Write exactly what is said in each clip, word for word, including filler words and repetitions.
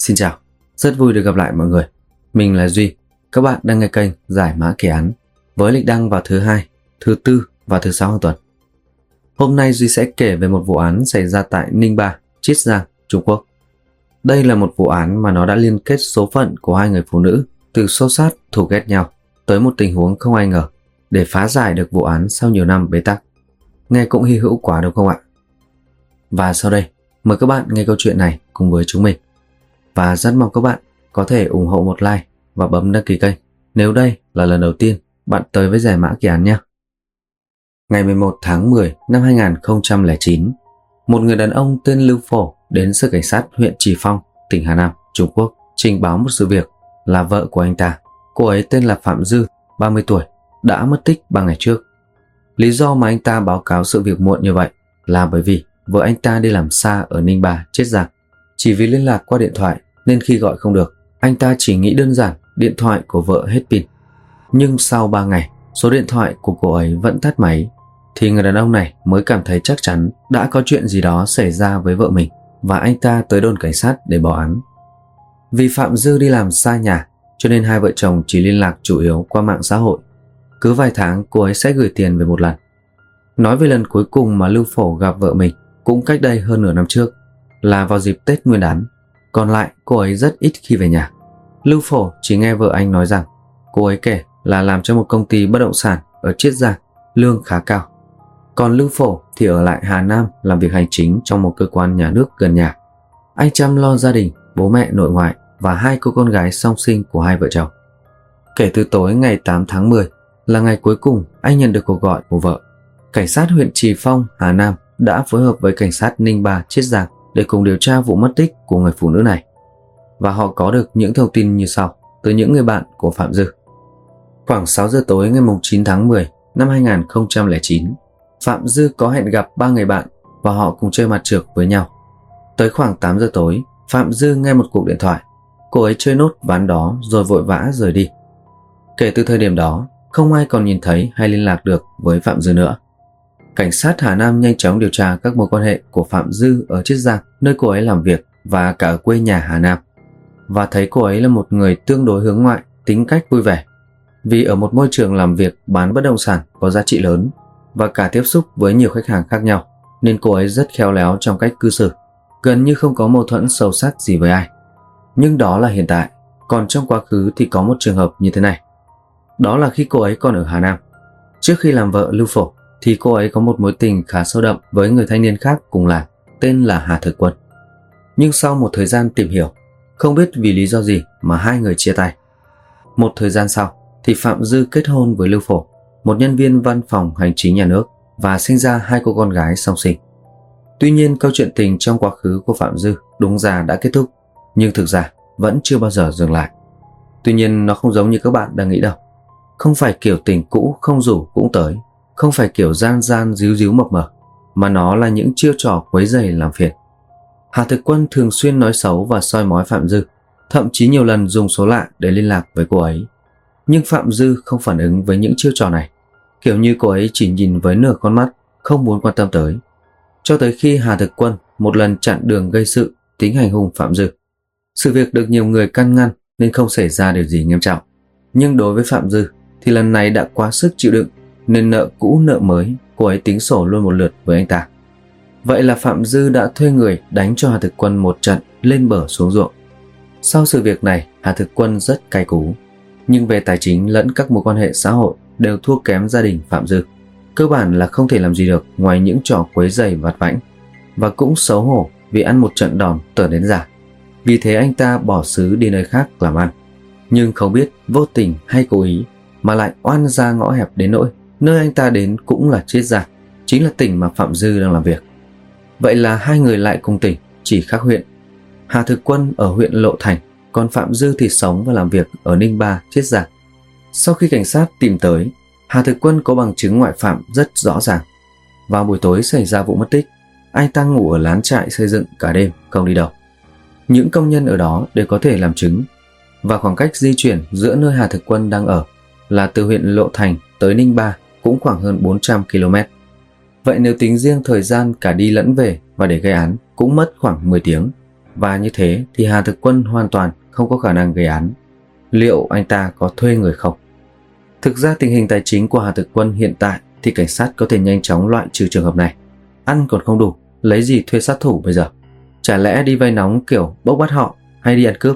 Xin chào, rất vui được gặp lại mọi người. Mình là Duy, các bạn đang nghe kênh Giải Mã Kỳ Án với lịch đăng vào thứ hai, thứ tư và thứ sáu hàng tuần. Hôm nay Duy sẽ kể về một vụ án xảy ra tại Ninh Ba, Chiết Giang, Trung Quốc. Đây là một vụ án mà nó đã liên kết số phận của hai người phụ nữ từ xô xát thù ghét nhau tới một tình huống không ai ngờ để phá giải được vụ án sau nhiều năm bế tắc. Nghe cũng hy hữu quá đúng không ạ? Và sau đây, mời các bạn nghe câu chuyện này cùng với chúng mình. Và rất mong các bạn có thể ủng hộ một like và bấm đăng ký kênh nếu đây là lần đầu tiên bạn tới với Giải Mã Kỳ Án nhé. Ngày mười một tháng mười năm hai nghìn không trăm lẻ chín, một người đàn ông tên Lưu Phổ đến sở cảnh sát huyện Trì Phong, tỉnh Hà Nam, Trung Quốc trình báo một sự việc là vợ của anh ta, cô ấy tên là Phạm Dư, ba mươi tuổi, đã mất tích ba ngày trước. Lý do mà anh ta báo cáo sự việc muộn như vậy là bởi vì vợ anh ta đi làm xa ở Ninh Ba, Chiết Giang. Chỉ vì liên lạc qua điện thoại nên khi gọi không được, anh ta chỉ nghĩ đơn giản điện thoại của vợ hết pin. Nhưng sau ba ngày, số điện thoại của cô ấy vẫn tắt máy, thì người đàn ông này mới cảm thấy chắc chắn đã có chuyện gì đó xảy ra với vợ mình và anh ta tới đồn cảnh sát để báo án. Vì Phạm Dư đi làm xa nhà cho nên hai vợ chồng chỉ liên lạc chủ yếu qua mạng xã hội. Cứ vài tháng cô ấy sẽ gửi tiền về một lần. Nói về lần cuối cùng mà Lưu Phổ gặp vợ mình cũng cách đây hơn nửa năm trước, là vào dịp Tết Nguyên đán. Còn lại cô ấy rất ít khi về nhà. Lưu Phổ chỉ nghe vợ anh nói rằng cô ấy kể là làm cho một công ty bất động sản ở Chiết Giang, lương khá cao. Còn Lưu Phổ thì ở lại Hà Nam làm việc hành chính trong một cơ quan nhà nước gần nhà. Anh chăm lo gia đình, bố mẹ nội ngoại và hai cô con gái song sinh của hai vợ chồng. Kể từ tối ngày tám tháng mười là ngày cuối cùng anh nhận được cuộc gọi của vợ. Cảnh sát huyện Trì Phong, Hà Nam đã phối hợp với cảnh sát Ninh Ba, Chiết Giang để cùng điều tra vụ mất tích của người phụ nữ này. Và họ có được những thông tin như sau từ những người bạn của Phạm Dư. Khoảng sáu giờ tối ngày chín tháng mười năm hai nghìn không trăm lẻ chín, Phạm Dư có hẹn gặp ba người bạn và họ cùng chơi mặt trược với nhau. Tới khoảng tám giờ tối, Phạm Dư nghe một cuộc điện thoại. Cô ấy chơi nốt ván đó rồi vội vã rời đi. Kể từ thời điểm đó, không ai còn nhìn thấy hay liên lạc được với Phạm Dư nữa. Cảnh sát Hà Nam nhanh chóng điều tra các mối quan hệ của Phạm Dư ở Chiết Giang, nơi cô ấy làm việc, và cả ở quê nhà Hà Nam, và thấy cô ấy là một người tương đối hướng ngoại, tính cách vui vẻ. Vì ở một môi trường làm việc bán bất động sản có giá trị lớn và cả tiếp xúc với nhiều khách hàng khác nhau, nên cô ấy rất khéo léo trong cách cư xử, gần như không có mâu thuẫn sâu sắc gì với ai. Nhưng đó là hiện tại, còn trong quá khứ thì có một trường hợp như thế này. Đó là khi cô ấy còn ở Hà Nam. Trước khi làm vợ Lưu Phổ thì cô ấy có một mối tình khá sâu đậm với người thanh niên khác cùng làng tên là Hà Thực Quân. Nhưng sau một thời gian tìm hiểu, không biết vì lý do gì mà hai người chia tay. Một thời gian sau thì Phạm Dư kết hôn với Lưu Phổ, một nhân viên văn phòng hành chính nhà nước, và sinh ra hai cô con gái song sinh. Tuy nhiên câu chuyện tình trong quá khứ của Phạm Dư đúng ra đã kết thúc, nhưng thực ra vẫn chưa bao giờ dừng lại. Tuy nhiên nó không giống như các bạn đang nghĩ đâu. Không phải kiểu tình cũ không rủ cũng tới, không phải kiểu gian gian díu díu mập mờ, mà nó là những chiêu trò quấy rầy làm phiền. Hà Thực Quân thường xuyên nói xấu và soi mói Phạm Dư, thậm chí nhiều lần dùng số lạ để liên lạc với cô ấy. Nhưng Phạm Dư không phản ứng với những chiêu trò này, kiểu như cô ấy chỉ nhìn với nửa con mắt, không muốn quan tâm tới. Cho tới khi Hà Thực Quân một lần chặn đường gây sự, tính hành hung Phạm Dư. Sự việc được nhiều người can ngăn nên không xảy ra điều gì nghiêm trọng. Nhưng đối với Phạm Dư thì lần này đã quá sức chịu đựng, nên nợ cũ nợ mới, cô ấy tính sổ luôn một lượt với anh ta. Vậy là Phạm Dư đã thuê người đánh cho Hà Thực Quân một trận lên bờ xuống ruộng. Sau sự việc này, Hà Thực Quân rất cay cú, nhưng về tài chính lẫn các mối quan hệ xã hội đều thua kém gia đình Phạm Dư. Cơ bản là không thể làm gì được ngoài những trò quấy rầy vặt vãnh, và cũng xấu hổ vì ăn một trận đòn tưởng đến giả. Vì thế anh ta bỏ xứ đi nơi khác làm ăn, nhưng không biết vô tình hay cố ý mà lại oan ra ngõ hẹp đến nỗi nơi anh ta đến cũng là Chiết Giang, chính là tỉnh mà Phạm Dư đang làm việc. Vậy là hai người lại cùng tỉnh, chỉ khác huyện. Hà Thực Quân ở huyện Lộ Thành, còn Phạm Dư thì sống và làm việc ở Ninh Ba, Chiết Giang. Sau khi cảnh sát tìm tới, Hà Thực Quân có bằng chứng ngoại phạm rất rõ ràng. Vào buổi tối xảy ra vụ mất tích, anh ta ngủ ở lán trại xây dựng cả đêm, không đi đâu. Những công nhân ở đó đều có thể làm chứng, và khoảng cách di chuyển giữa nơi Hà Thực Quân đang ở là từ huyện Lộ Thành tới Ninh Ba cũng khoảng hơn bốn trăm ki lô mét. Vậy nếu tính riêng thời gian cả đi lẫn về và để gây án cũng mất khoảng mười tiếng. và như thế thì Hà Thực Quân hoàn toàn không có khả năng gây án. Liệu anh ta có thuê người không? Thực ra tình hình tài chính của Hà Thực Quân hiện tại thì cảnh sát có thể nhanh chóng loại trừ trường hợp này. Ăn còn không đủ, lấy gì thuê sát thủ bây giờ? Chả lẽ đi vay nóng kiểu bốc bắt họ hay đi ăn cướp?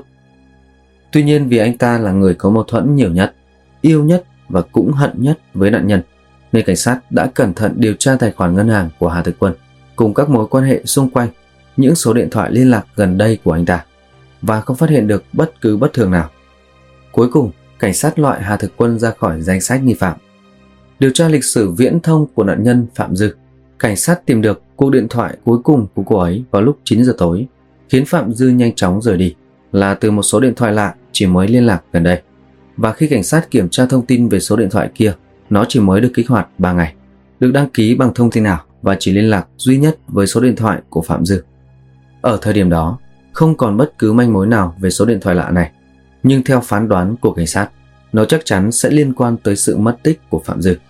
Tuy nhiên vì anh ta là người có mâu thuẫn nhiều nhất, yêu nhất và cũng hận nhất với nạn nhân, nên cảnh sát đã cẩn thận điều tra tài khoản ngân hàng của Hà Thực Quân cùng các mối quan hệ xung quanh, những số điện thoại liên lạc gần đây của anh ta, và không phát hiện được bất cứ bất thường nào. Cuối cùng, cảnh sát loại Hà Thực Quân ra khỏi danh sách nghi phạm. Điều tra lịch sử viễn thông của nạn nhân Phạm Dư, cảnh sát tìm được cuộc điện thoại cuối cùng của cô ấy vào lúc chín giờ tối, khiến Phạm Dư nhanh chóng rời đi, là từ một số điện thoại lạ chỉ mới liên lạc gần đây. Và khi cảnh sát kiểm tra thông tin về số điện thoại kia, nó chỉ mới được kích hoạt ba ngày, được đăng ký bằng thông tin nào và chỉ liên lạc duy nhất với số điện thoại của Phạm Dư. Ở thời điểm đó, không còn bất cứ manh mối nào về số điện thoại lạ này, nhưng theo phán đoán của cảnh sát, nó chắc chắn sẽ liên quan tới sự mất tích của Phạm Dư.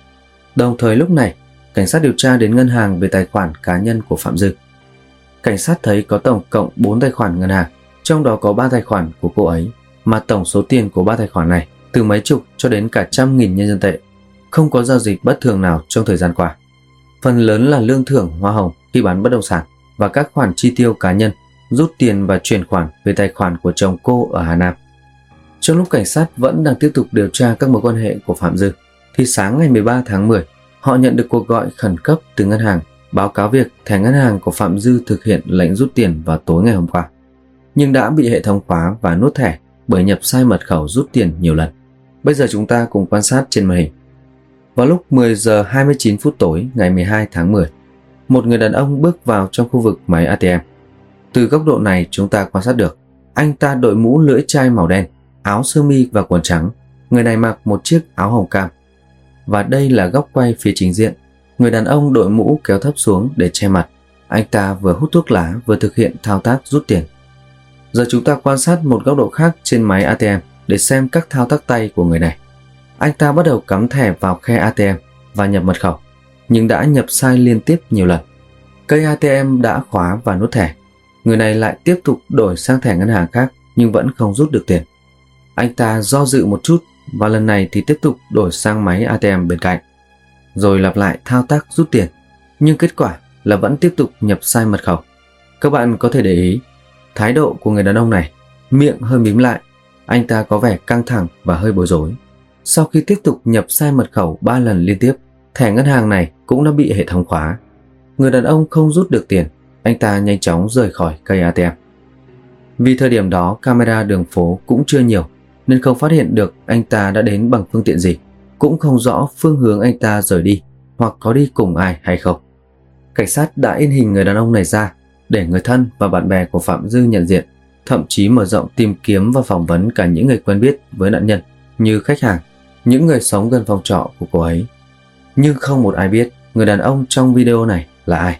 Đồng thời lúc này, cảnh sát điều tra đến ngân hàng về tài khoản cá nhân của Phạm Dư. Cảnh sát thấy có tổng cộng bốn tài khoản ngân hàng, trong đó có ba tài khoản của cô ấy, mà tổng số tiền của ba tài khoản này từ mấy chục cho đến cả trăm nghìn nhân dân tệ. Không có giao dịch bất thường nào trong thời gian qua. Phần lớn là lương thưởng, hoa hồng khi bán bất động sản và các khoản chi tiêu cá nhân, rút tiền và chuyển khoản về tài khoản của chồng cô ở Hà Nam. Trong lúc cảnh sát vẫn đang tiếp tục điều tra các mối quan hệ của Phạm Dư, thì sáng ngày mười ba tháng mười, họ nhận được cuộc gọi khẩn cấp từ ngân hàng báo cáo việc thẻ ngân hàng của Phạm Dư thực hiện lệnh rút tiền vào tối ngày hôm qua, nhưng đã bị hệ thống khóa và nuốt thẻ bởi nhập sai mật khẩu rút tiền nhiều lần. Bây giờ chúng ta cùng quan sát trên màn hình. Vào lúc mười giờ hai mươi chín phút tối ngày mười hai tháng mười, một người đàn ông bước vào trong khu vực máy a tê em. Từ góc độ này chúng ta quan sát được anh ta đội mũ lưỡi chai màu đen, áo sơ mi và quần trắng. Người này mặc một chiếc áo hồng cam. Và đây là góc quay phía chính diện. Người đàn ông đội mũ kéo thấp xuống để che mặt. Anh ta vừa hút thuốc lá vừa thực hiện thao tác rút tiền. Giờ chúng ta quan sát một góc độ khác trên máy a tê em để xem các thao tác tay của người này. Anh ta bắt đầu cắm thẻ vào khe a tê em và nhập mật khẩu, nhưng đã nhập sai liên tiếp nhiều lần. Cây a tê em đã khóa và nuốt thẻ. Người này lại tiếp tục đổi sang thẻ ngân hàng khác nhưng vẫn không rút được tiền. Anh ta do dự một chút và lần này thì tiếp tục đổi sang máy a tê em bên cạnh, rồi lặp lại thao tác rút tiền, nhưng kết quả là vẫn tiếp tục nhập sai mật khẩu. Các bạn có thể để ý thái độ của người đàn ông này, miệng hơi mím lại, anh ta có vẻ căng thẳng và hơi bối rối. Sau khi tiếp tục nhập sai mật khẩu ba lần liên tiếp, thẻ ngân hàng này cũng đã bị hệ thống khóa. Người đàn ông không rút được tiền, anh ta nhanh chóng rời khỏi cây a tê em. Vì thời điểm đó camera đường phố cũng chưa nhiều, nên không phát hiện được anh ta đã đến bằng phương tiện gì, cũng không rõ phương hướng anh ta rời đi hoặc có đi cùng ai hay không. Cảnh sát đã in hình người đàn ông này ra để người thân và bạn bè của Phạm Dư nhận diện, thậm chí mở rộng tìm kiếm và phỏng vấn cả những người quen biết với nạn nhân như khách hàng, những người sống gần phòng trọ của cô ấy. Nhưng không một ai biết người đàn ông trong video này là ai.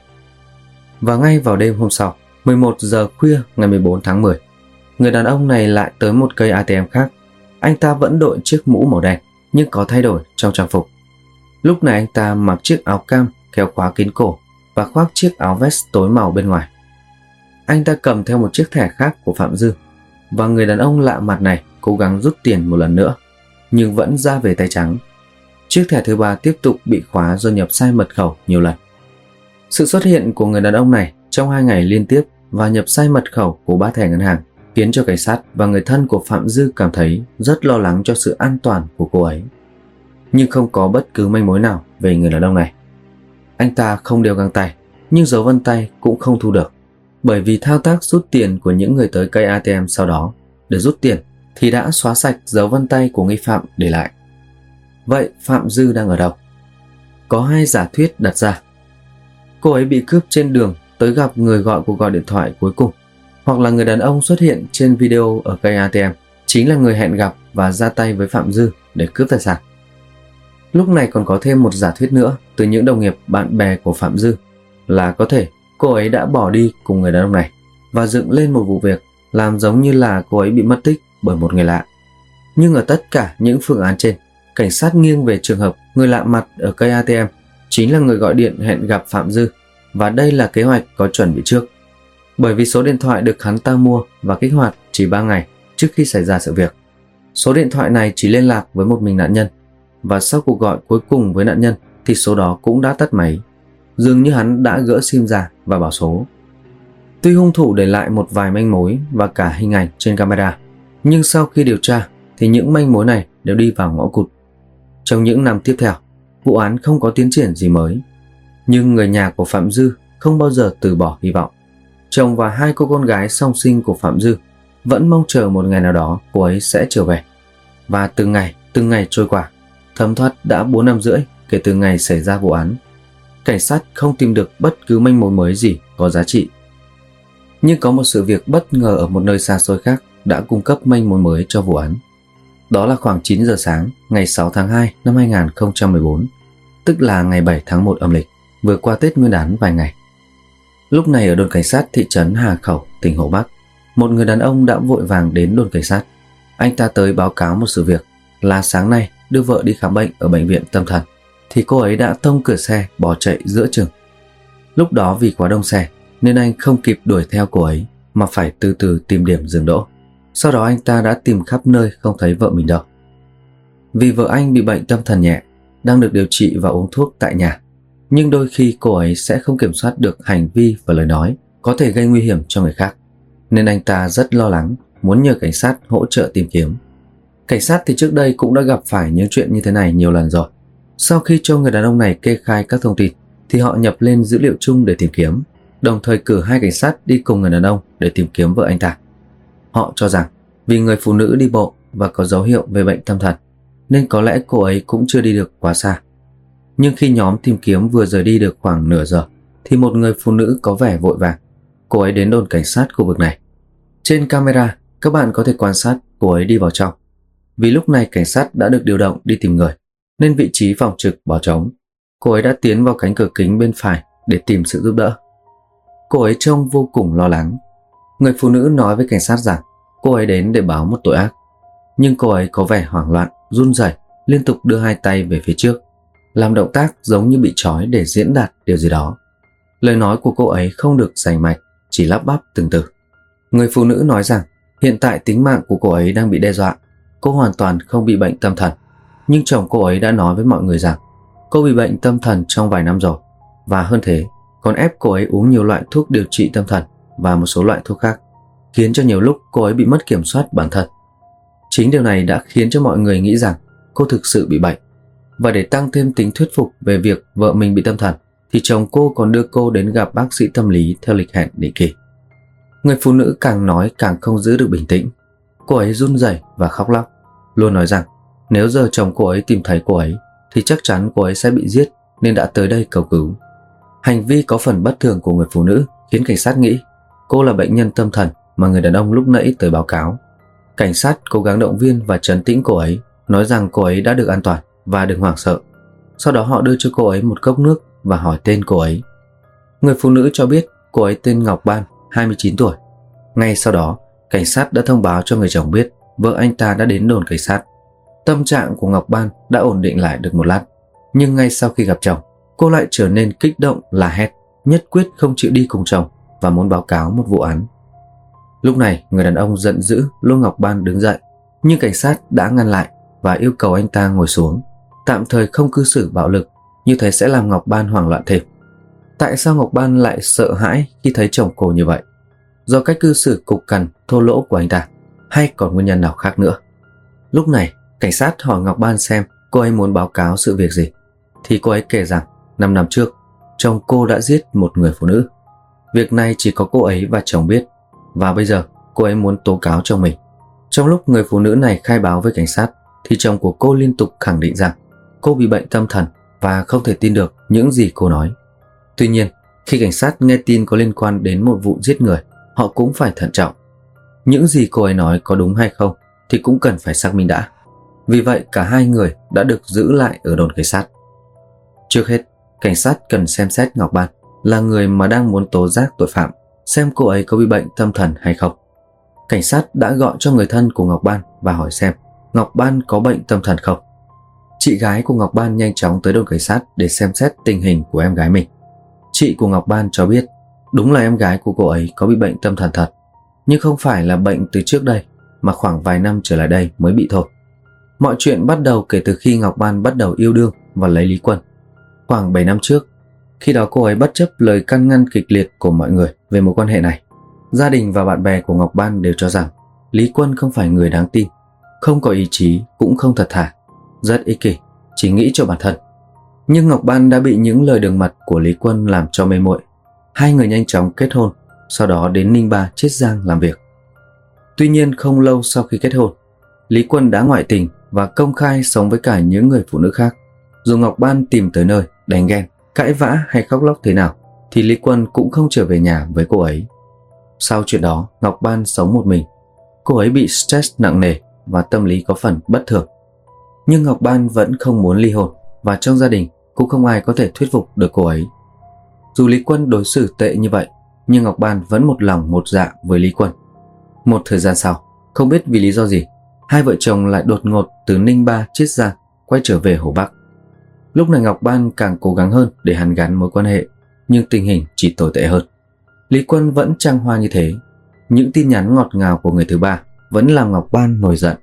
Và ngay vào đêm hôm sau, mười một giờ khuya ngày mười bốn tháng mười, người đàn ông này lại tới một cây a tê em khác. Anh ta vẫn đội chiếc mũ màu đen nhưng có thay đổi trong trang phục. Lúc này anh ta mặc chiếc áo cam kéo khóa kín cổ và khoác chiếc áo vest tối màu bên ngoài. Anh ta cầm theo một chiếc thẻ khác của Phạm Dư, và người đàn ông lạ mặt này cố gắng rút tiền một lần nữa nhưng vẫn ra về tay trắng. Chiếc thẻ thứ ba tiếp tục bị khóa do nhập sai mật khẩu nhiều lần. Sự xuất hiện của người đàn ông này trong hai ngày liên tiếp và nhập sai mật khẩu của ba thẻ ngân hàng khiến cho cảnh sát và người thân của Phạm Dư cảm thấy rất lo lắng cho sự an toàn của cô ấy. Nhưng không có bất cứ manh mối nào về người đàn ông này. Anh ta không đeo găng tay, nhưng dấu vân tay cũng không thu được, bởi vì thao tác rút tiền của những người tới cây a tê em sau đó để rút tiền thì đã xóa sạch dấu vân tay của nghi phạm để lại. Vậy Phạm Dư đang ở đâu? Có hai giả thuyết đặt ra. Cô ấy bị cướp trên đường tới gặp người gọi cuộc gọi điện thoại cuối cùng, hoặc là người đàn ông xuất hiện trên video ở cây a tê em chính là người hẹn gặp và ra tay với Phạm Dư để cướp tài sản. Lúc này còn có thêm một giả thuyết nữa từ những đồng nghiệp bạn bè của Phạm Dư là có thể cô ấy đã bỏ đi cùng người đàn ông này và dựng lên một vụ việc làm giống như là cô ấy bị mất tích bởi một người lạ. Nhưng ở tất cả những phương án trên, cảnh sát nghiêng về trường hợp người lạ mặt ở cây a tê em chính là người gọi điện hẹn gặp Phạm Dư, và đây là kế hoạch có chuẩn bị trước. bởi vì số điện thoại được hắn ta mua và kích hoạt chỉ ba ngày trước khi xảy ra sự việc. Số điện thoại này chỉ liên lạc với một mình nạn nhân, và sau cuộc gọi cuối cùng với nạn nhân thì số đó cũng đã tắt máy. Dường như hắn đã gỡ sim ra và bảo số. Tuy hung thủ để lại một vài manh mối và cả hình ảnh trên camera, nhưng sau khi điều tra thì những manh mối này đều đi vào ngõ cụt. Trong những năm tiếp theo, vụ án không có tiến triển gì mới. Nhưng người nhà của Phạm Dư không bao giờ từ bỏ hy vọng. Chồng và hai cô con gái song sinh của Phạm Dư vẫn mong chờ một ngày nào đó cô ấy sẽ trở về. Và từng ngày, từng ngày trôi qua, thấm thoát đã bốn năm rưỡi kể từ ngày xảy ra vụ án. Cảnh sát không tìm được bất cứ manh mối mới gì có giá trị. Nhưng có một sự việc bất ngờ ở một nơi xa xôi khác đã cung cấp manh mối mới cho vụ án. Đó là khoảng chín giờ sáng ngày sáu tháng hai năm hai nghìn không trăm mười bốn, tức là ngày bảy tháng một âm lịch, vừa qua Tết Nguyên đán vài ngày. Lúc này ở đồn cảnh sát thị trấn Hà Khẩu, tỉnh Hồ Bắc, một người đàn ông đã vội vàng đến đồn cảnh sát. Anh ta tới báo cáo một sự việc là sáng nay đưa vợ đi khám bệnh ở bệnh viện tâm thần thì cô ấy đã tông cửa xe bỏ chạy giữa chừng. Lúc đó vì quá đông xe nên anh không kịp đuổi theo cô ấy mà phải từ từ tìm điểm dừng đỗ. Sau đó anh ta đã tìm khắp nơi không thấy vợ mình đâu. Vì vợ anh bị bệnh tâm thần nhẹ, đang được điều trị và uống thuốc tại nhà, nhưng đôi khi cô ấy sẽ không kiểm soát được hành vi và lời nói, có thể gây nguy hiểm cho người khác, nên anh ta rất lo lắng, muốn nhờ cảnh sát hỗ trợ tìm kiếm. Cảnh sát thì trước đây cũng đã gặp phải những chuyện như thế này nhiều lần rồi. Sau khi cho người đàn ông này kê khai các thông tin thì họ nhập lên dữ liệu chung để tìm kiếm, đồng thời cử hai cảnh sát đi cùng người đàn ông để tìm kiếm vợ anh ta. Họ cho rằng vì người phụ nữ đi bộ và có dấu hiệu về bệnh tâm thần nên có lẽ cô ấy cũng chưa đi được quá xa. Nhưng khi nhóm tìm kiếm vừa rời đi được khoảng nửa giờ thì một người phụ nữ có vẻ vội vàng. Cô ấy đến đồn cảnh sát khu vực này. Trên camera các bạn có thể quan sát cô ấy đi vào trong. Vì lúc này cảnh sát đã được điều động đi tìm người nên vị trí phòng trực bỏ trống. Cô ấy đã tiến vào cánh cửa kính bên phải để tìm sự giúp đỡ. Cô ấy trông vô cùng lo lắng. Người phụ nữ nói với cảnh sát rằng cô ấy đến để báo một tội ác. Nhưng cô ấy có vẻ hoảng loạn, run rẩy, liên tục đưa hai tay về phía trước, làm động tác giống như bị trói để diễn đạt điều gì đó. Lời nói của cô ấy không được rành mạch, chỉ lắp bắp từng từ. Người phụ nữ nói rằng hiện tại tính mạng của cô ấy đang bị đe dọa. Cô hoàn toàn không bị bệnh tâm thần, nhưng chồng cô ấy đã nói với mọi người rằng cô bị bệnh tâm thần trong vài năm rồi, và hơn thế, còn ép cô ấy uống nhiều loại thuốc điều trị tâm thần và một số loại thuốc khác, khiến cho nhiều lúc cô ấy bị mất kiểm soát bản thân. Chính điều này đã khiến cho mọi người nghĩ rằng cô thực sự bị bệnh. Và để tăng thêm tính thuyết phục về việc vợ mình bị tâm thần thì chồng cô còn đưa cô đến gặp bác sĩ tâm lý theo lịch hẹn định kỳ. Người phụ nữ càng nói càng không giữ được bình tĩnh. Cô ấy run rẩy và khóc lóc, luôn nói rằng nếu giờ chồng cô ấy tìm thấy cô ấy thì chắc chắn cô ấy sẽ bị giết nên đã tới đây cầu cứu. Hành vi có phần bất thường của người phụ nữ khiến cảnh sát nghĩ cô là bệnh nhân tâm thần mà người đàn ông lúc nãy tới báo cáo. Cảnh sát cố gắng động viên và trấn tĩnh cô ấy, nói rằng cô ấy đã được an toàn và đừng hoảng sợ. Sau đó họ đưa cho cô ấy một cốc nước và hỏi tên cô ấy. Người phụ nữ cho biết cô ấy tên Ngọc Ban, hai mươi chín tuổi. Ngay sau đó, cảnh sát đã thông báo cho người chồng biết vợ anh ta đã đến đồn cảnh sát. Tâm trạng của Ngọc Ban đã ổn định lại được một lát, nhưng ngay sau khi gặp chồng, cô lại trở nên kích động la hét, nhất quyết không chịu đi cùng chồng và muốn báo cáo một vụ án. Lúc này, người đàn ông giận dữ lôi Ngọc Ban đứng dậy, nhưng cảnh sát đã ngăn lại và yêu cầu anh ta ngồi xuống, tạm thời không cư xử bạo lực, như thế sẽ làm Ngọc Ban hoảng loạn thêm. Tại sao Ngọc Ban lại sợ hãi khi thấy chồng cô như vậy? Do cách cư xử cục cằn, thô lỗ của anh ta, hay còn nguyên nhân nào khác nữa? Lúc này, cảnh sát hỏi Ngọc Ban xem cô ấy muốn báo cáo sự việc gì, thì cô ấy kể rằng năm năm trước, chồng cô đã giết một người phụ nữ. Việc này chỉ có cô ấy và chồng biết, và bây giờ cô ấy muốn tố cáo chồng mình. Trong lúc người phụ nữ này khai báo với cảnh sát thì chồng của cô liên tục khẳng định rằng cô bị bệnh tâm thần và không thể tin được những gì cô nói. Tuy nhiên, khi cảnh sát nghe tin có liên quan đến một vụ giết người, họ cũng phải thận trọng. Những gì cô ấy nói có đúng hay không thì cũng cần phải xác minh đã. Vì vậy cả hai người đã được giữ lại ở đồn cảnh sát. Trước hết, cảnh sát cần xem xét Ngọc Ban là người mà đang muốn tố giác tội phạm, xem cô ấy có bị bệnh tâm thần hay không. Cảnh sát đã gọi cho người thân của Ngọc Ban và hỏi xem Ngọc Ban có bệnh tâm thần không. Chị gái của Ngọc Ban nhanh chóng tới đồn cảnh sát để xem xét tình hình của em gái mình. Chị của Ngọc Ban cho biết Đúng là em gái của cô ấy có bị bệnh tâm thần thật, nhưng không phải là bệnh từ trước đây, mà khoảng vài năm trở lại đây mới bị thôi. Mọi chuyện bắt đầu kể từ khi Ngọc Ban bắt đầu yêu đương và lấy Lý Quân. Khoảng bảy năm trước, khi đó cô ấy bất chấp lời can ngăn kịch liệt của mọi người về mối quan hệ này. Gia đình và bạn bè của Ngọc Ban đều cho rằng Lý Quân không phải người đáng tin, không có ý chí, cũng không thật thà, rất ích kỷ, chỉ nghĩ cho bản thân. Nhưng Ngọc Ban đã bị những lời đường mật của Lý Quân làm cho mê muội. Hai người nhanh chóng kết hôn, sau đó đến Ninh Ba, Chiết Giang làm việc. Tuy nhiên không lâu sau khi kết hôn, Lý Quân đã ngoại tình và công khai sống với cả những người phụ nữ khác. Dù Ngọc Ban tìm tới nơi, đánh ghen, cãi vã hay khóc lóc thế nào, thì Lý Quân cũng không trở về nhà với cô ấy. Sau chuyện đó, Ngọc Ban sống một mình. Cô ấy bị stress nặng nề và tâm lý có phần bất thường. Nhưng Ngọc Ban vẫn không muốn ly hôn, và trong gia đình cũng không ai có thể thuyết phục được cô ấy. Dù Lý Quân đối xử tệ như vậy, nhưng Ngọc Ban vẫn một lòng một dạ với Lý Quân. Một thời gian sau, không biết vì lý do gì, hai vợ chồng lại đột ngột từ Ninh Ba, Chiết Giang quay trở về Hồ Bắc. Lúc này Ngọc Ban càng cố gắng hơn để hàn gắn mối quan hệ, nhưng tình hình chỉ tồi tệ hơn. Lý Quân vẫn trăng hoa như thế. Những tin nhắn ngọt ngào của người thứ ba vẫn làm Ngọc Ban nổi giận.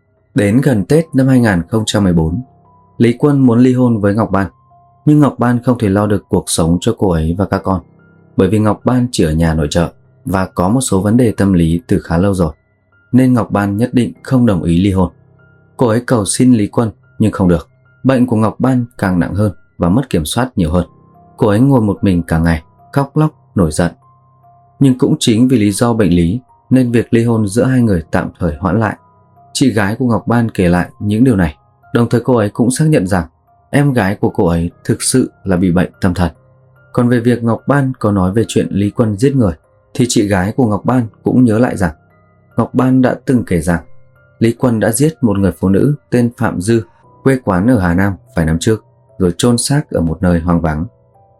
Đến gần Tết năm hai không một bốn, Lý Quân muốn ly hôn với Ngọc Ban, nhưng Ngọc Ban không thể lo được cuộc sống cho cô ấy và các con, bởi vì Ngọc Ban chỉ ở nhà nội trợ và có một số vấn đề tâm lý từ khá lâu rồi, nên Ngọc Ban nhất định không đồng ý ly hôn. Cô ấy cầu xin Lý Quân nhưng không được. Bệnh của Ngọc Ban càng nặng hơn và mất kiểm soát nhiều hơn. Cô ấy ngồi một mình cả ngày, khóc lóc, nổi giận. Nhưng cũng chính vì lý do bệnh lý nên việc ly hôn giữa hai người tạm thời hoãn lại. Chị gái của Ngọc Ban kể lại những điều này, đồng thời cô ấy cũng xác nhận rằng em gái của cô ấy thực sự là bị bệnh tâm thần. Còn về việc Ngọc Ban có nói về chuyện Lý Quân giết người, thì chị gái của Ngọc Ban cũng nhớ lại rằng Ngọc Ban đã từng kể rằng Lý Quân đã giết một người phụ nữ tên Phạm Dư, quê quán ở Hà Nam vài năm trước, rồi chôn xác ở một nơi hoang vắng.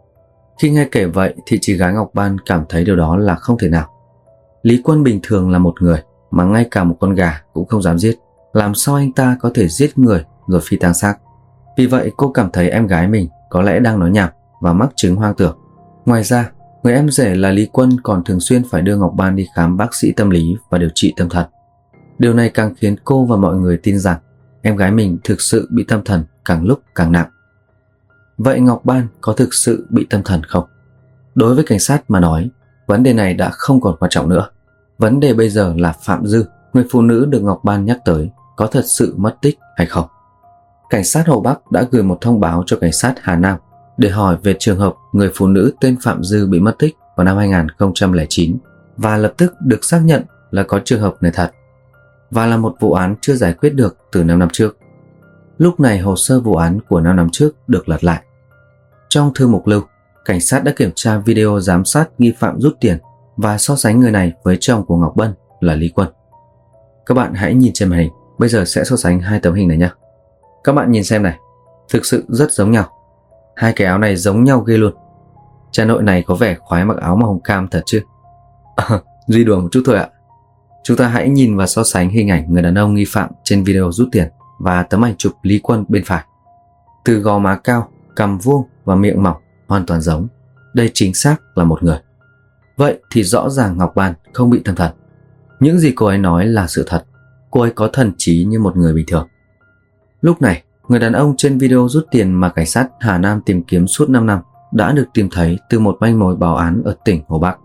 Khi nghe kể vậy thì chị gái Ngọc Ban cảm thấy điều đó là không thể nào. Lý Quân bình thường là một người mà ngay cả một con gà cũng không dám giết, làm sao anh ta có thể giết người rồi phi tang xác? Vì vậy cô cảm thấy em gái mình có lẽ đang nói nhảm và mắc chứng hoang tưởng. Ngoài ra, người em rể là Lý Quân còn thường xuyên phải đưa Ngọc Ban đi khám bác sĩ tâm lý và điều trị tâm thần. Điều này càng khiến cô và mọi người tin rằng em gái mình thực sự bị tâm thần càng lúc càng nặng. Vậy Ngọc Ban có thực sự bị tâm thần không? Đối với cảnh sát mà nói, vấn đề này đã không còn quan trọng nữa. Vấn đề bây giờ là Phạm Dư, người phụ nữ được Ngọc Ban nhắc tới, có thật sự mất tích hay không? Cảnh sát Hồ Bắc đã gửi một thông báo cho cảnh sát Hà Nam để hỏi về trường hợp người phụ nữ tên Phạm Dư bị mất tích vào năm hai không không chín, và lập tức được xác nhận là có trường hợp này thật, và là một vụ án chưa giải quyết được từ năm năm trước. Lúc này hồ sơ vụ án của năm năm trước được lật lại. Trong thư mục lưu, cảnh sát đã kiểm tra video giám sát nghi phạm rút tiền và so sánh người này với chồng của Ngọc Bân là Lý Quân. Các bạn hãy nhìn trên màn hình, bây giờ sẽ so sánh hai tấm hình này nhé. Các bạn nhìn xem này, thực sự rất giống nhau. Hai cái áo này giống nhau ghê luôn. Cha nội này có vẻ khoái mặc áo màu hồng cam thật chứ? À, Duy đùa một chút thôi ạ. Chúng ta hãy nhìn và so sánh hình ảnh người đàn ông nghi phạm trên video rút tiền và tấm ảnh chụp Lý Quân bên phải. Từ gò má cao, cằm vuông và miệng mỏng hoàn toàn giống. Đây chính xác là một người. Vậy thì rõ ràng Ngọc Ban không bị tâm thần. Những gì cô ấy nói là sự thật. Cô ấy có thần trí như một người bình thường. Lúc này, người đàn ông trên video rút tiền mà cảnh sát Hà Nam tìm kiếm suốt năm năm đã được tìm thấy từ một manh mối báo án ở tỉnh Hồ Bắc.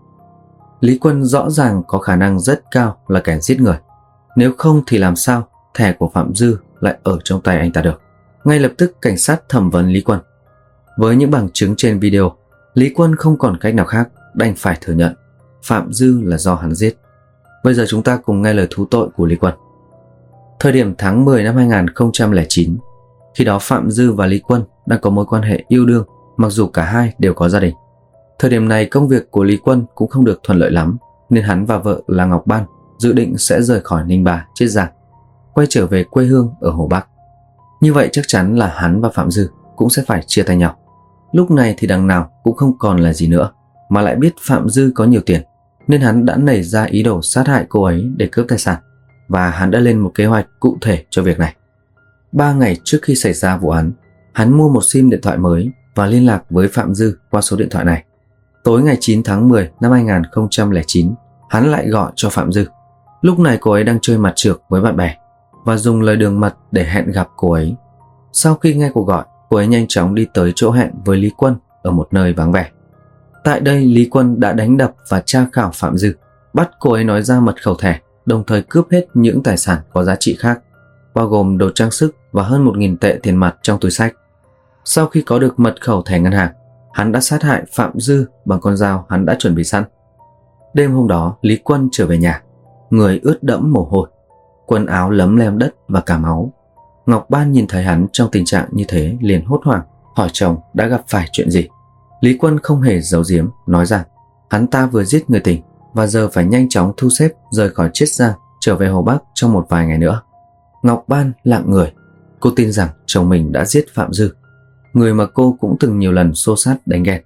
Lý Quân rõ ràng có khả năng rất cao là kẻ giết người. Nếu không thì làm sao thẻ của Phạm Dư lại ở trong tay anh ta được? Ngay lập tức cảnh sát thẩm vấn Lý Quân. Với những bằng chứng trên video, Lý Quân không còn cách nào khác đành phải thừa nhận Phạm Dư là do hắn giết. Bây giờ chúng ta cùng nghe lời thú tội của Lý Quân. Thời điểm tháng mười năm hai không không chín, khi đó Phạm Dư và Lý Quân đang có mối quan hệ yêu đương, mặc dù cả hai đều có gia đình. Thời điểm này công việc của Lý Quân cũng không được thuận lợi lắm, nên hắn và vợ là Ngọc Ban dự định sẽ rời khỏi Ninh Ba, Chiết Giang, quay trở về quê hương ở Hồ Bắc. Như vậy chắc chắn là hắn và Phạm Dư cũng sẽ phải chia tay nhau. Lúc này thì đằng nào cũng không còn là gì nữa, mà lại biết Phạm Dư có nhiều tiền, nên hắn đã nảy ra ý đồ sát hại cô ấy để cướp tài sản, và hắn đã lên một kế hoạch cụ thể cho việc này. Ba ngày trước khi xảy ra vụ án, hắn mua một sim điện thoại mới và liên lạc với Phạm Dư qua số điện thoại này. Tối ngày chín tháng mười năm hai nghìn không trăm lẻ chín, hắn lại gọi cho Phạm Dư. Lúc này cô ấy đang chơi mặt trược với bạn bè và dùng lời đường mật để hẹn gặp cô ấy. Sau khi nghe cuộc gọi, cô ấy nhanh chóng đi tới chỗ hẹn với Lý Quân ở một nơi vắng vẻ. Tại đây, Lý Quân đã đánh đập và tra khảo Phạm Dư, bắt cô ấy nói ra mật khẩu thẻ, đồng thời cướp hết những tài sản có giá trị khác, bao gồm đồ trang sức và hơn một nghìn tệ tiền mặt trong túi xách. Sau khi có được mật khẩu thẻ ngân hàng, hắn đã sát hại Phạm Dư bằng con dao hắn đã chuẩn bị sẵn. Đêm hôm đó, Lý Quân trở về nhà, người ướt đẫm mồ hôi, quần áo lấm lem đất và cả máu. Ngọc Ban nhìn thấy hắn trong tình trạng như thế liền hốt hoảng, hỏi chồng đã gặp phải chuyện gì. Lý Quân không hề giấu giếm, nói rằng hắn ta vừa giết người tình và giờ phải nhanh chóng thu xếp rời khỏi Chiết Giang, trở về Hồ Bắc trong một vài ngày nữa. Ngọc Ban lặng người. Cô tin rằng chồng mình đã giết Phạm Dư, người mà cô cũng từng nhiều lần xô xát đánh ghen.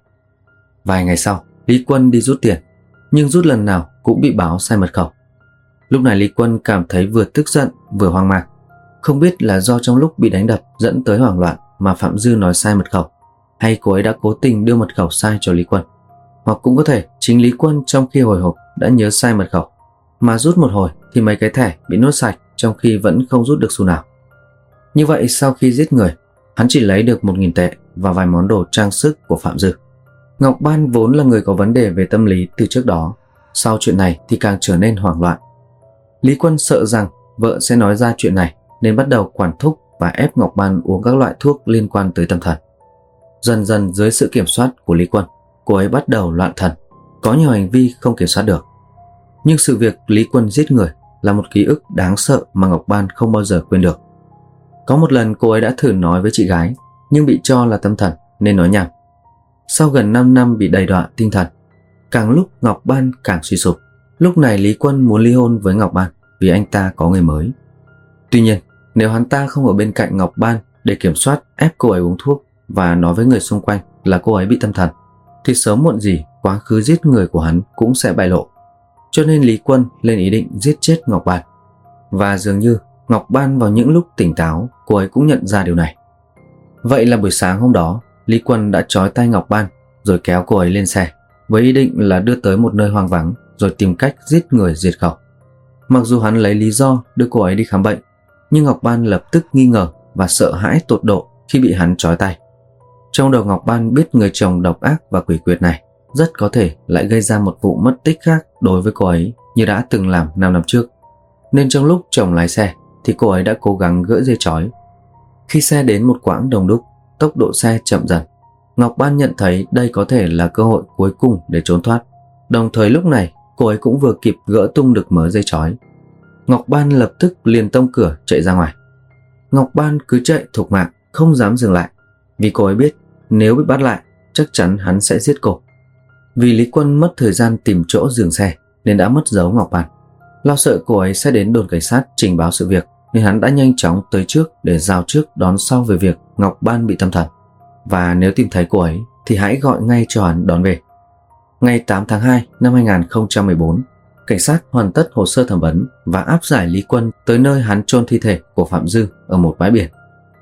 Vài ngày sau, Lý Quân đi rút tiền, nhưng rút lần nào cũng bị báo sai mật khẩu. Lúc này Lý Quân cảm thấy vừa tức giận vừa hoang mang. Không biết là do trong lúc bị đánh đập dẫn tới hoảng loạn mà Phạm Dư nói sai mật khẩu, hay cô ấy đã cố tình đưa mật khẩu sai cho Lý Quân. Hoặc cũng có thể chính Lý Quân trong khi hồi hộp đã nhớ sai mật khẩu, mà rút một hồi thì mấy cái thẻ bị nuốt sạch trong khi vẫn không rút được xu nào. Như vậy sau khi giết người, hắn chỉ lấy được một nghìn tệ và vài món đồ trang sức của Phạm Dư. Ngọc Ban vốn là người có vấn đề về tâm lý từ trước đó, sau chuyện này thì càng trở nên hoảng loạn. Lý Quân sợ rằng vợ sẽ nói ra chuyện này nên bắt đầu quản thúc và ép Ngọc Ban uống các loại thuốc liên quan tới tâm thần. Dần dần dưới sự kiểm soát của Lý Quân, cô ấy bắt đầu loạn thần, có nhiều hành vi không kiểm soát được. Nhưng sự việc Lý Quân giết người là một ký ức đáng sợ mà Ngọc Ban không bao giờ quên được. Có một lần cô ấy đã thử nói với chị gái, nhưng bị cho là tâm thần nên nói nhảm. Sau gần năm năm bị đầy đọa tinh thần, càng lúc Ngọc Ban càng suy sụp. Lúc này Lý Quân muốn ly hôn với Ngọc Ban vì anh ta có người mới. Tuy nhiên, nếu hắn ta không ở bên cạnh Ngọc Ban để kiểm soát, ép cô ấy uống thuốc và nói với người xung quanh là cô ấy bị tâm thần, thì sớm muộn gì quá khứ giết người của hắn cũng sẽ bại lộ. Cho nên Lý Quân lên ý định giết chết Ngọc Ban. Và dường như Ngọc Ban vào những lúc tỉnh táo, cô ấy cũng nhận ra điều này. Vậy là buổi sáng hôm đó, Lý Quân đã trói tay Ngọc Ban rồi kéo cô ấy lên xe, với ý định là đưa tới một nơi hoang vắng rồi tìm cách giết người diệt khẩu. Mặc dù hắn lấy lý do đưa cô ấy đi khám bệnh, nhưng Ngọc Ban lập tức nghi ngờ và sợ hãi tột độ khi bị hắn trói tay. Trong đầu Ngọc Ban biết người chồng độc ác và quỷ quyệt này rất có thể lại gây ra một vụ mất tích khác đối với cô ấy như đã từng làm năm năm trước. Nên trong lúc chồng lái xe thì cô ấy đã cố gắng gỡ dây trói. Khi xe đến một quãng đông đúc, tốc độ xe chậm dần. Ngọc Ban nhận thấy đây có thể là cơ hội cuối cùng để trốn thoát. Đồng thời lúc này cô ấy cũng vừa kịp gỡ tung được mớ dây trói. Ngọc Ban lập tức liền tông cửa chạy ra ngoài. Ngọc Ban cứ chạy thục mạng, không dám dừng lại, vì cô ấy biết nếu bị bắt lại chắc chắn hắn sẽ giết cô. Vì Lý Quân mất thời gian tìm chỗ dừng xe nên đã mất dấu Ngọc Ban. Lo sợ cô ấy sẽ đến đồn cảnh sát trình báo sự việc nên hắn đã nhanh chóng tới trước để rào trước đón sau về việc Ngọc Ban bị tâm thần. Và nếu tìm thấy cô ấy thì hãy gọi ngay cho hắn đón về. Ngày tám tháng hai năm hai nghìn không trăm mười bốn, cảnh sát hoàn tất hồ sơ thẩm vấn và áp giải Lý Quân tới nơi hắn chôn thi thể của Phạm Dư ở một bãi biển.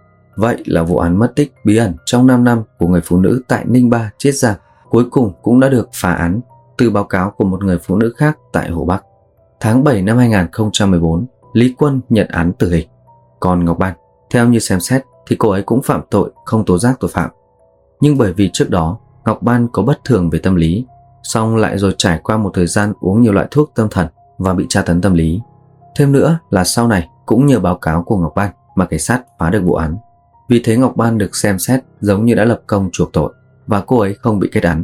Vậy là vụ án mất tích bí ẩn trong năm năm của người phụ nữ tại Ninh Ba, Chiết Giang cuối cùng cũng đã được phá án từ báo cáo của một người phụ nữ khác tại Hồ Bắc. Tháng bảy năm hai nghìn không trăm mười bốn, Lý Quân nhận án tử hình. Còn Ngọc Ban, theo như xem xét thì cô ấy cũng phạm tội không tố giác tội phạm. Nhưng bởi vì trước đó Ngọc Ban có bất thường về tâm lý, xong lại rồi trải qua một thời gian uống nhiều loại thuốc tâm thần và bị tra tấn tâm lý. Thêm nữa là sau này cũng nhờ báo cáo của Ngọc Ban mà cảnh sát phá được vụ án. Vì thế Ngọc Ban được xem xét giống như đã lập công chuộc tội và cô ấy không bị kết án.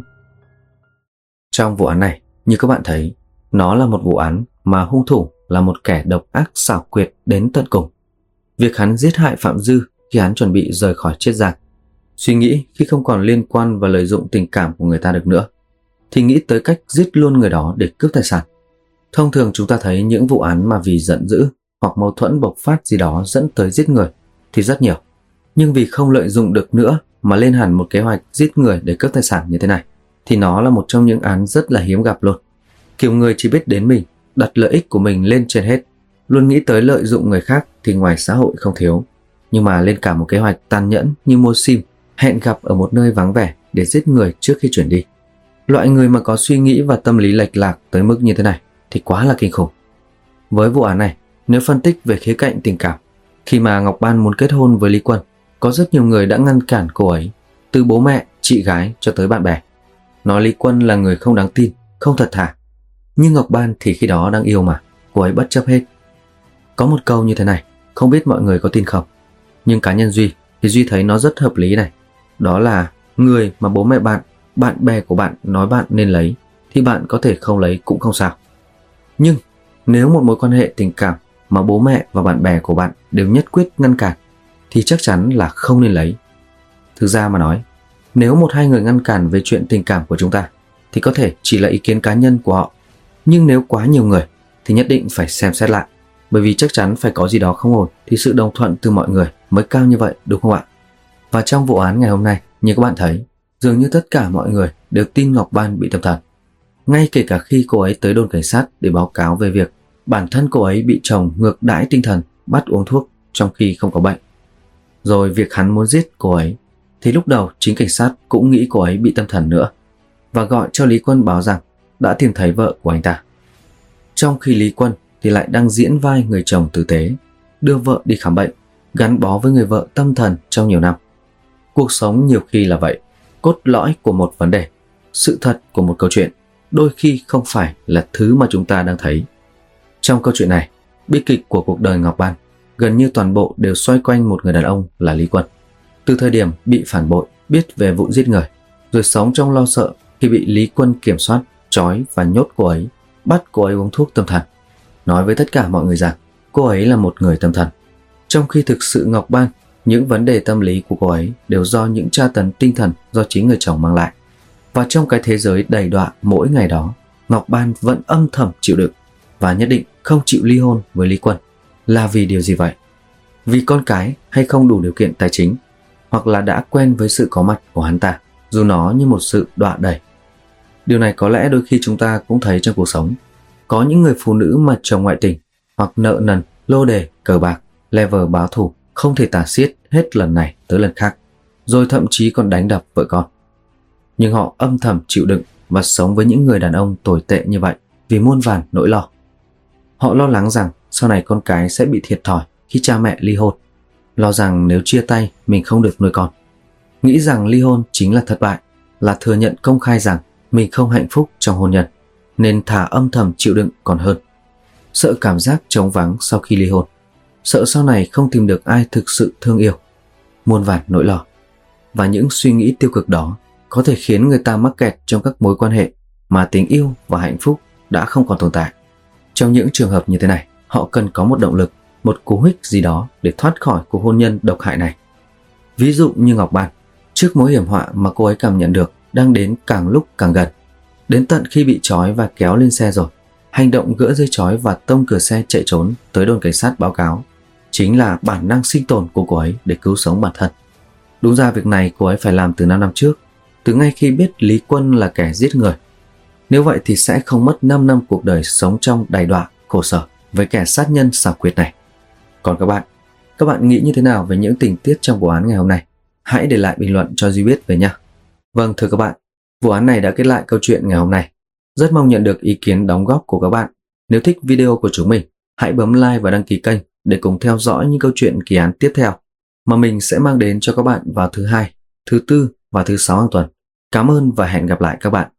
Trong vụ án này, như các bạn thấy, nó là một vụ án mà hung thủ là một kẻ độc ác xảo quyệt đến tận cùng. Việc hắn giết hại Phạm Dư khi hắn chuẩn bị rời khỏi Chiết Giang, suy nghĩ khi không còn liên quan và lợi dụng tình cảm của người ta được nữa, thì nghĩ tới cách giết luôn người đó để cướp tài sản. Thông thường chúng ta thấy những vụ án mà vì giận dữ hoặc mâu thuẫn bộc phát gì đó dẫn tới giết người thì rất nhiều. Nhưng vì không lợi dụng được nữa mà lên hẳn một kế hoạch giết người để cướp tài sản như thế này, thì nó là một trong những án rất là hiếm gặp luôn. Kiểu người chỉ biết đến mình, đặt lợi ích của mình lên trên hết, luôn nghĩ tới lợi dụng người khác thì ngoài xã hội không thiếu. Nhưng mà lên cả một kế hoạch tàn nhẫn như mua sim, hẹn gặp ở một nơi vắng vẻ để giết người trước khi chuyển đi. Loại người mà có suy nghĩ và tâm lý lệch lạc tới mức như thế này thì quá là kinh khủng. Với vụ án này, nếu phân tích về khía cạnh tình cảm, khi mà Ngọc Ban muốn kết hôn với Lý Quân, có rất nhiều người đã ngăn cản cô ấy, từ bố mẹ, chị gái cho tới bạn bè. Nói Lý Quân là người không đáng tin, không thật thà. Nhưng Ngọc Ban thì khi đó đang yêu mà, cô ấy bất chấp hết. Có một câu như thế này, không biết mọi người có tin không, nhưng cá nhân Duy thì Duy thấy nó rất hợp lý này. Đó là người mà bố mẹ bạn, bạn bè của bạn nói bạn nên lấy thì bạn có thể không lấy cũng không sao. Nhưng nếu một mối quan hệ tình cảm mà bố mẹ và bạn bè của bạn đều nhất quyết ngăn cản thì chắc chắn là không nên lấy. Thực ra mà nói, nếu một hai người ngăn cản về chuyện tình cảm của chúng ta thì có thể chỉ là ý kiến cá nhân của họ. Nhưng nếu quá nhiều người thì nhất định phải xem xét lại, bởi vì chắc chắn phải có gì đó không ổn thì sự đồng thuận từ mọi người mới cao như vậy, đúng không ạ? Và trong vụ án ngày hôm nay, như các bạn thấy, dường như tất cả mọi người đều tin Ngọc Ban bị tâm thần. Ngay kể cả khi cô ấy tới đồn cảnh sát để báo cáo về việc bản thân cô ấy bị chồng ngược đãi tinh thần, bắt uống thuốc trong khi không có bệnh. Rồi việc hắn muốn giết cô ấy, thì lúc đầu chính cảnh sát cũng nghĩ cô ấy bị tâm thần nữa, và gọi cho Lý Quân báo rằng đã tìm thấy vợ của anh ta. Trong khi Lý Quân thì lại đang diễn vai người chồng tử tế, đưa vợ đi khám bệnh, gắn bó với người vợ tâm thần trong nhiều năm. Cuộc sống nhiều khi là vậy, cốt lõi của một vấn đề, sự thật của một câu chuyện, đôi khi không phải là thứ mà chúng ta đang thấy. Trong câu chuyện này, bi kịch của cuộc đời Ngọc Ban gần như toàn bộ đều xoay quanh một người đàn ông là Lý Quân. Từ thời điểm bị phản bội, biết về vụ giết người, rồi sống trong lo sợ khi bị Lý Quân kiểm soát, trói và nhốt cô ấy, bắt cô ấy uống thuốc tâm thần, nói với tất cả mọi người rằng cô ấy là một người tâm thần. Trong khi thực sự Ngọc Ban, những vấn đề tâm lý của cô ấy đều do những tra tấn tinh thần do chính người chồng mang lại. Và trong cái thế giới đầy đọa mỗi ngày đó, Ngọc Ban vẫn âm thầm chịu đựng và nhất định không chịu ly hôn với Lý Quân. Là vì điều gì vậy? Vì con cái hay không đủ điều kiện tài chính, hoặc là đã quen với sự có mặt của hắn ta, dù nó như một sự đọa đẩy. Điều này có lẽ đôi khi chúng ta cũng thấy trong cuộc sống. Có những người phụ nữ mà chồng ngoại tình, hoặc nợ nần, lô đề, cờ bạc, level báo thù không thể tả xiết hết lần này tới lần khác, rồi thậm chí còn đánh đập vợ con. Nhưng họ âm thầm chịu đựng và sống với những người đàn ông tồi tệ như vậy vì muôn vàn nỗi lo. Họ lo lắng rằng sau này con cái sẽ bị thiệt thòi khi cha mẹ ly hôn, lo rằng nếu chia tay mình không được nuôi con, nghĩ rằng ly hôn chính là thất bại, là thừa nhận công khai rằng mình không hạnh phúc trong hôn nhân, nên thà âm thầm chịu đựng còn hơn. Sợ cảm giác trống vắng sau khi ly hôn, sợ sau này không tìm được ai thực sự thương yêu, muôn vàn nỗi lo. Và những suy nghĩ tiêu cực đó có thể khiến người ta mắc kẹt trong các mối quan hệ mà tình yêu và hạnh phúc đã không còn tồn tại. Trong những trường hợp như thế này, họ cần có một động lực, một cú hích gì đó để thoát khỏi cuộc hôn nhân độc hại này. Ví dụ như Ngọc Ban, trước mối hiểm họa mà cô ấy cảm nhận được đang đến càng lúc càng gần, đến tận khi bị trói và kéo lên xe rồi, hành động gỡ dây trói và tông cửa xe chạy trốn tới đồn cảnh sát báo cáo chính là bản năng sinh tồn của cô ấy để cứu sống bản thân. Đúng ra việc này cô ấy phải làm từ năm năm trước, từ ngay khi biết Lý Quân là kẻ giết người. Nếu vậy thì sẽ không mất năm năm cuộc đời sống trong đầy đọa, khổ sở với kẻ sát nhân xảo quyệt này. Còn các bạn, các bạn nghĩ như thế nào về những tình tiết trong vụ án ngày hôm nay? Hãy để lại bình luận cho Duy biết về nha. Vâng, thưa các bạn, vụ án này đã kết lại câu chuyện ngày hôm nay. Rất mong nhận được ý kiến đóng góp của các bạn. Nếu thích video của chúng mình, hãy bấm like và đăng ký kênh để cùng theo dõi những câu chuyện kỳ án tiếp theo mà mình sẽ mang đến cho các bạn vào thứ hai, thứ tư và thứ sáu hàng tuần. Cảm ơn và hẹn gặp lại các bạn.